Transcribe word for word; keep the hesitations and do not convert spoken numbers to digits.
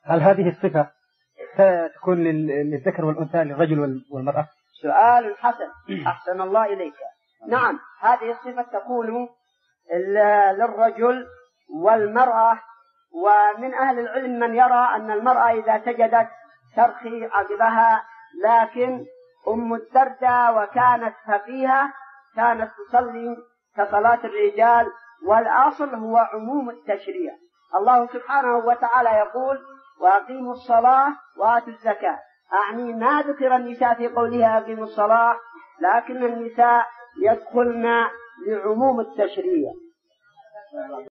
هل هذه الصفة تكون للذكر والأنثى للرجل والمرأة؟ سؤال حسن، أحسن الله إليك. نعم، هذه الصفة تكون للرجل والمرأة، ومن أهل العلم من يرى أن المرأة إذا سجدت ترخي عقبها، لكن أم الدرداء وكانت فقيهة كانت تصلي كصلاة الرجال، والأصل هو عموم التشريع. الله سبحانه وتعالى يقول وأقيموا الصلاة وآتوا الزكاة، أعني ما ذكر النساء في قولها أقيموا الصلاة، لكن النساء يدخلن لعموم التشريع.